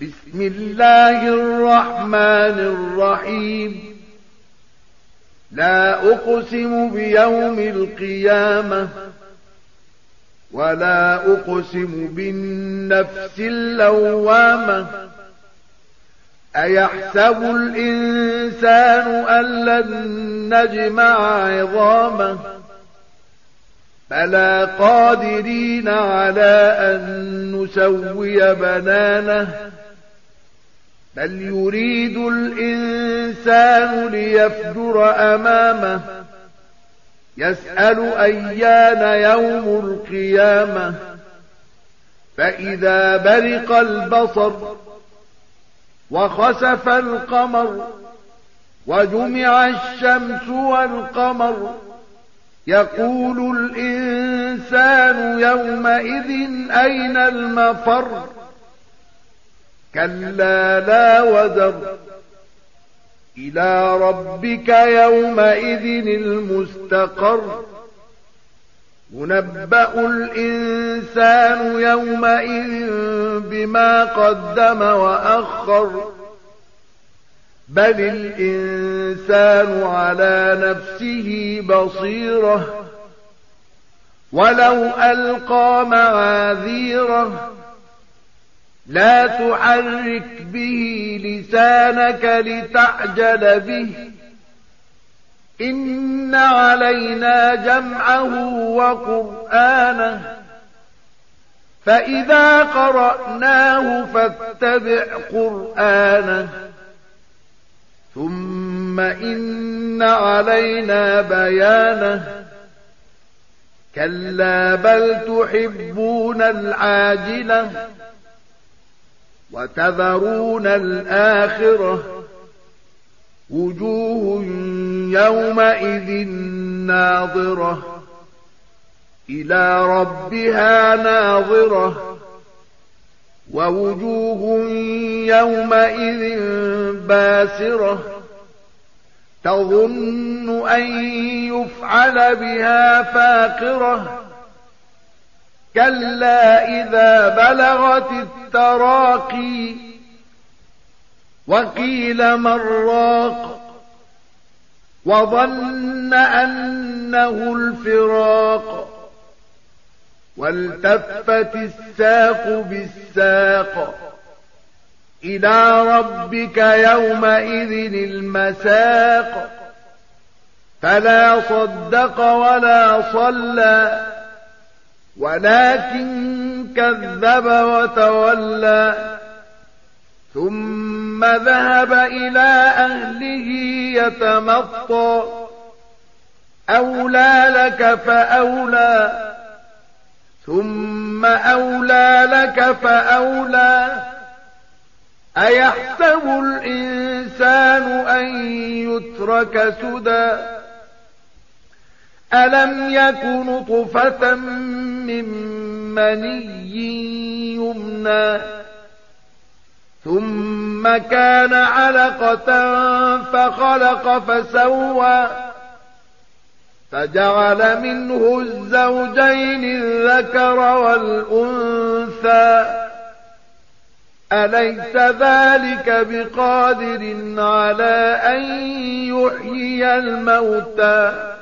بسم الله الرحمن الرحيم. لا أقسم بيوم القيامة ولا أقسم بالنفس اللوامة. أيحسب الإنسان أن لن نجمع عظامه بلى قادرين على أن نسوي بنانه بل يريد الإنسان ليفجر أمامه يسأل أيان يوم القيامة فإذا برق البصر وخسف القمر وجمع الشمس والقمر يقول الإنسان يومئذ أين المفر كلا لا وزر إلى ربك يومئذ المستقر ينبأ الإنسان يومئذ بما قدم وأخر بل الإنسان على نفسه بصيرة ولو ألقى معاذيره لا تحرك به لسانك لتعجل به إن علينا جمعه وقرآنه فإذا قرأناه فاتبع قرآنه ثم إن علينا بيانه كلا بل تحبون العاجلة وتذرون الآخرة وجوه يومئذ ناظرة إلى ربها ناظرة ووجوه يومئذ باسرة تظن أن يفعل بها فاقرة كلا إذا بلغت التراقي وقيل من راق وظن أنه الفراق والتفت الساق بالساق إلى ربك يومئذ المساق فلا صدق ولا صلى ولكن كذب وتولى ثم ذهب إلى أهله يتمطى أولى لك فأولى ثم أولى لك فأولى أيحسب الإنسان أن يترك سدى ألم يك نطفة من مني يمنى ثم كان علقة فخلق فسوى فجعل منه الزوجين الذكر والأنثى أليس ذلك بقادر على أن يحيي الموتى